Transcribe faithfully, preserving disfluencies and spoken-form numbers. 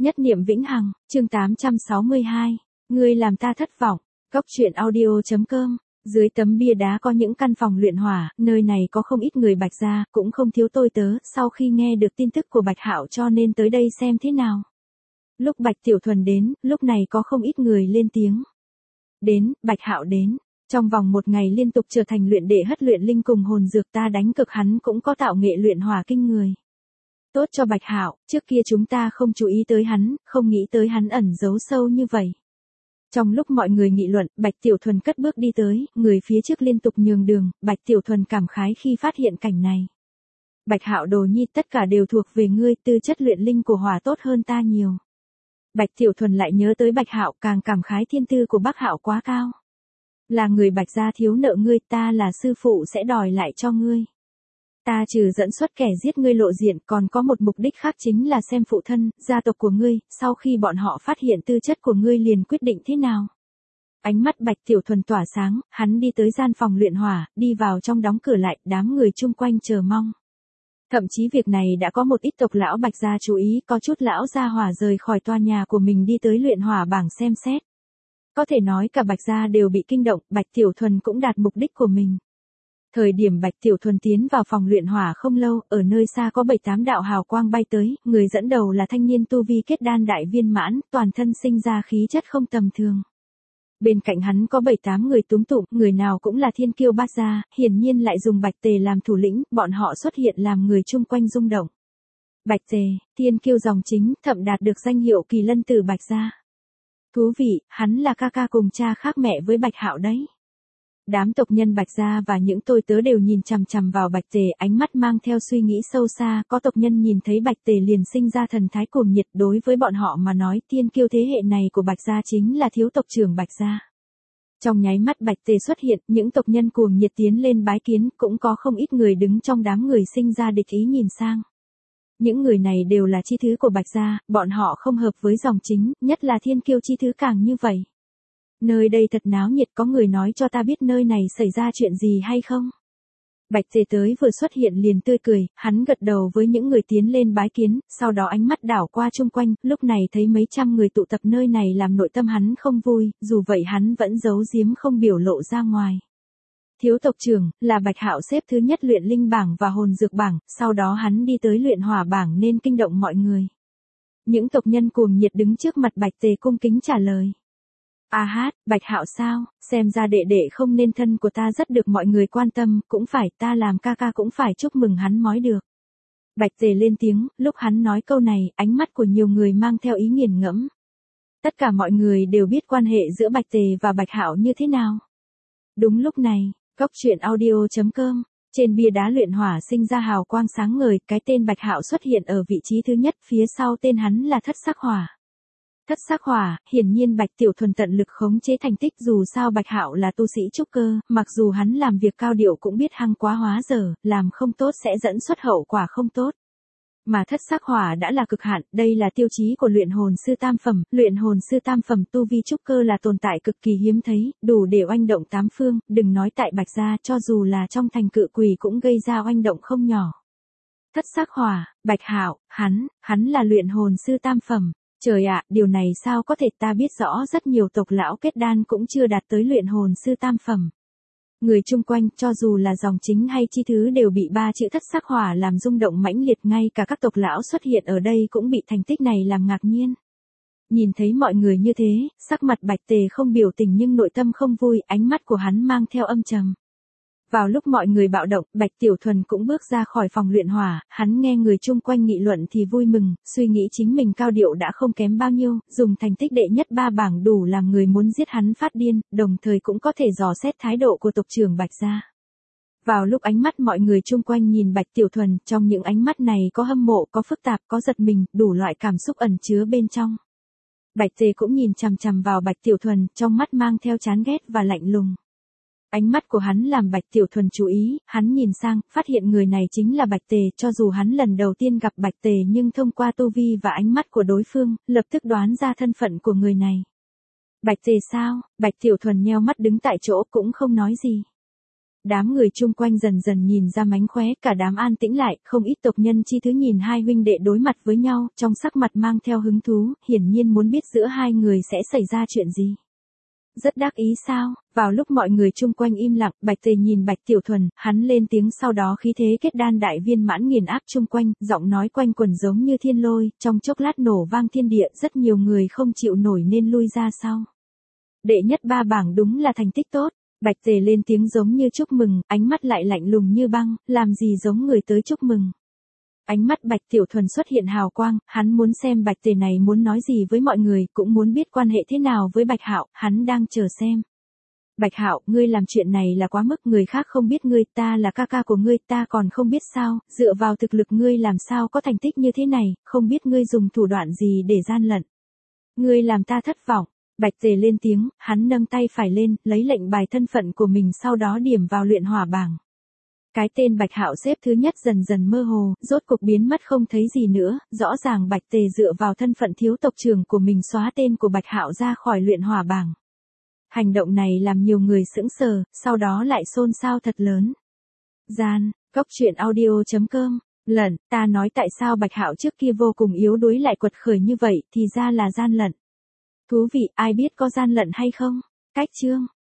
Nhất niệm vĩnh hằng, chương tám trăm sáu mươi hai. Ngươi làm ta thất vọng. Cốc truyện audio.com. Dưới tấm bia đá có những căn phòng luyện hỏa, nơi này có không ít người Bạch gia, cũng không thiếu tôi tớ, sau khi nghe được tin tức của Bạch Hạo cho nên tới đây xem thế nào. Lúc Bạch Tiểu Thuần đến, lúc này có không ít người lên tiếng. Đến, Bạch Hạo đến. Trong vòng một ngày liên tục trở thành luyện đệ hất luyện linh cùng hồn dược ta đánh cực hắn cũng có tạo nghệ luyện hỏa kinh người. Tốt cho Bạch Hạo, trước kia chúng ta không chú ý tới hắn, không nghĩ tới hắn ẩn giấu sâu như vậy. Trong lúc mọi người nghị luận, Bạch Tiểu Thuần cất bước đi tới, người phía trước liên tục nhường đường, Bạch Tiểu Thuần cảm khái khi phát hiện cảnh này. Bạch Hạo đồ nhi, tất cả đều thuộc về ngươi, tư chất luyện linh của hỏa tốt hơn ta nhiều. Bạch Tiểu Thuần lại nhớ tới Bạch Hạo, càng cảm khái thiên tư của Bác Hạo quá cao. Là người Bạch gia thiếu nợ ngươi, ta là sư phụ sẽ đòi lại cho ngươi. Ta trừ dẫn xuất kẻ giết ngươi lộ diện còn có một mục đích khác, chính là xem phụ thân, gia tộc của ngươi, sau khi bọn họ phát hiện tư chất của ngươi liền quyết định thế nào. Ánh mắt Bạch Tiểu Thuần tỏa sáng, hắn đi tới gian phòng luyện hỏa, đi vào trong đóng cửa lại, đám người chung quanh chờ mong. Thậm chí việc này đã có một ít tộc lão Bạch gia chú ý, có chút lão gia hỏa rời khỏi tòa nhà của mình đi tới luyện hỏa bảng xem xét. Có thể nói cả Bạch gia đều bị kinh động, Bạch Tiểu Thuần cũng đạt mục đích của mình. Thời điểm Bạch Tiểu Thuần tiến vào phòng luyện hỏa không lâu, ở nơi xa có bảy tám đạo hào quang bay tới, người dẫn đầu là thanh niên tu vi kết đan đại viên mãn, toàn thân sinh ra khí chất không tầm thường. Bên cạnh hắn có bảy tám người túm tụm, người nào cũng là thiên kiêu bát gia, hiển nhiên lại dùng Bạch Tề làm thủ lĩnh, bọn họ xuất hiện làm người chung quanh rung động. Bạch Tề, thiên kiêu dòng chính, thậm đạt được danh hiệu kỳ lân tử Bạch gia. Thú vị, hắn là ca ca cùng cha khác mẹ với Bạch Hạo đấy. Đám tộc nhân Bạch gia và những tôi tớ đều nhìn chằm chằm vào Bạch Tề, ánh mắt mang theo suy nghĩ sâu xa, có tộc nhân nhìn thấy Bạch Tề liền sinh ra thần thái cuồng nhiệt, đối với bọn họ mà nói, thiên kiêu thế hệ này của Bạch gia chính là thiếu tộc trưởng Bạch gia. Trong nháy mắt Bạch Tề xuất hiện, những tộc nhân cuồng nhiệt tiến lên bái kiến, cũng có không ít người đứng trong đám người sinh ra địch ý nhìn sang. Những người này đều là chi thứ của Bạch gia, bọn họ không hợp với dòng chính, nhất là thiên kiêu chi thứ càng như vậy. Nơi đây thật náo nhiệt, có người nói cho ta biết nơi này xảy ra chuyện gì hay không? Bạch Tề tới vừa xuất hiện liền tươi cười, hắn gật đầu với những người tiến lên bái kiến, sau đó ánh mắt đảo qua chung quanh, lúc này thấy mấy trăm người tụ tập nơi này làm nội tâm hắn không vui, dù vậy hắn vẫn giấu giếm không biểu lộ ra ngoài. Thiếu tộc trưởng, là Bạch Hạo xếp thứ nhất luyện linh bảng và hồn dược bảng, sau đó hắn đi tới luyện hỏa bảng nên kinh động mọi người. Những tộc nhân cuồng nhiệt đứng trước mặt Bạch Tề cung kính trả lời. A hát, Bạch Hạo sao, xem ra đệ đệ không nên thân của ta rất được mọi người quan tâm, cũng phải, ta làm ca ca cũng phải chúc mừng hắn mới được. Bạch Tề lên tiếng, lúc hắn nói câu này, ánh mắt của nhiều người mang theo ý nghiền ngẫm. Tất cả mọi người đều biết quan hệ giữa Bạch Tề và Bạch Hạo như thế nào. Đúng lúc này, cốc truyện audio.com, trên bia đá luyện hỏa sinh ra hào quang sáng ngời, cái tên Bạch Hạo xuất hiện ở vị trí thứ nhất, phía sau tên hắn là Thất Sắc Hỏa. Thất Sắc Hỏa, hiển nhiên Bạch Tiểu Thuần tận lực khống chế thành tích, dù sao Bạch Hạo là tu sĩ trúc cơ, mặc dù hắn làm việc cao điệu cũng biết hăng quá hóa dở, làm không tốt sẽ dẫn xuất hậu quả không tốt. Mà Thất Sắc Hỏa đã là cực hạn, đây là tiêu chí của luyện hồn sư tam phẩm, luyện hồn sư tam phẩm tu vi trúc cơ là tồn tại cực kỳ hiếm thấy, đủ để oanh động tám phương, đừng nói tại Bạch gia, cho dù là trong thành Cự Quỷ cũng gây ra oanh động không nhỏ. Thất Sắc Hỏa, Bạch Hạo, hắn, hắn là luyện hồn sư tam phẩm. Trời ạ, điều này sao có thể, ta biết rõ rất nhiều tộc lão kết đan cũng chưa đạt tới luyện hồn sư tam phẩm. Người chung quanh, cho dù là dòng chính hay chi thứ đều bị ba chữ Thất Sắc Hỏa làm rung động mãnh liệt, ngay cả các tộc lão xuất hiện ở đây cũng bị thành tích này làm ngạc nhiên. Nhìn thấy mọi người như thế, sắc mặt Bạch Tề không biểu tình nhưng nội tâm không vui, ánh mắt của hắn mang theo âm trầm. Vào lúc mọi người bạo động, Bạch Tiểu Thuần cũng bước ra khỏi phòng luyện hỏa, hắn nghe người chung quanh nghị luận thì vui mừng, suy nghĩ chính mình cao điệu đã không kém bao nhiêu, dùng thành tích đệ nhất ba bảng đủ làm người muốn giết hắn phát điên, đồng thời cũng có thể dò xét thái độ của tộc trưởng Bạch gia. Vào lúc ánh mắt mọi người chung quanh nhìn Bạch Tiểu Thuần, trong những ánh mắt này có hâm mộ, có phức tạp, có giật mình, đủ loại cảm xúc ẩn chứa bên trong. Bạch Tề cũng nhìn chằm chằm vào Bạch Tiểu Thuần, trong mắt mang theo chán ghét và lạnh lùng. Ánh mắt của hắn làm Bạch Tiểu Thuần chú ý, hắn nhìn sang, phát hiện người này chính là Bạch Tề, cho dù hắn lần đầu tiên gặp Bạch Tề nhưng thông qua tu vi và ánh mắt của đối phương, lập tức đoán ra thân phận của người này. Bạch Tề sao? Bạch Tiểu Thuần nheo mắt đứng tại chỗ cũng không nói gì. Đám người chung quanh dần dần nhìn ra mánh khóe, cả đám an tĩnh lại, không ít tộc nhân chi thứ nhìn hai huynh đệ đối mặt với nhau, trong sắc mặt mang theo hứng thú, hiển nhiên muốn biết giữa hai người sẽ xảy ra chuyện gì. Rất đắc ý sao? Vào lúc mọi người chung quanh im lặng, Bạch Tề nhìn Bạch Tiểu Thuần, hắn lên tiếng sau đó khí thế kết đan đại viên mãn nghiền áp chung quanh, giọng nói quanh quẩn giống như thiên lôi, trong chốc lát nổ vang thiên địa, rất nhiều người không chịu nổi nên lui ra sau. Đệ nhất ba bảng đúng là thành tích tốt. Bạch Tề lên tiếng giống như chúc mừng, ánh mắt lại lạnh lùng như băng, làm gì giống người tới chúc mừng. Ánh mắt Bạch Tiểu Thuần xuất hiện hào quang, hắn muốn xem Bạch Tề này muốn nói gì với mọi người, cũng muốn biết quan hệ thế nào với Bạch Hạo, hắn đang chờ xem. Bạch Hạo, ngươi làm chuyện này là quá mức, người khác không biết ngươi, ta là ca ca của ngươi, ta còn không biết sao, dựa vào thực lực ngươi làm sao có thành tích như thế này, không biết ngươi dùng thủ đoạn gì để gian lận. Ngươi làm ta thất vọng. Bạch Tề lên tiếng, hắn nâng tay phải lên, lấy lệnh bài thân phận của mình sau đó điểm vào luyện hỏa bảng. Cái tên Bạch Hạo xếp thứ nhất dần dần mơ hồ, rốt cục biến mất không thấy gì nữa, rõ ràng Bạch Tề dựa vào thân phận thiếu tộc trưởng của mình xóa tên của Bạch Hạo ra khỏi luyện hỏa bảng. Hành động này làm nhiều người sững sờ, sau đó lại xôn xao thật lớn. Gian, Cốc Truyện Audio chấm com, lận, ta nói tại sao Bạch Hạo trước kia vô cùng yếu đuối lại quật khởi như vậy, thì ra là gian lận. Thú vị, ai biết có gian lận hay không? Cách chương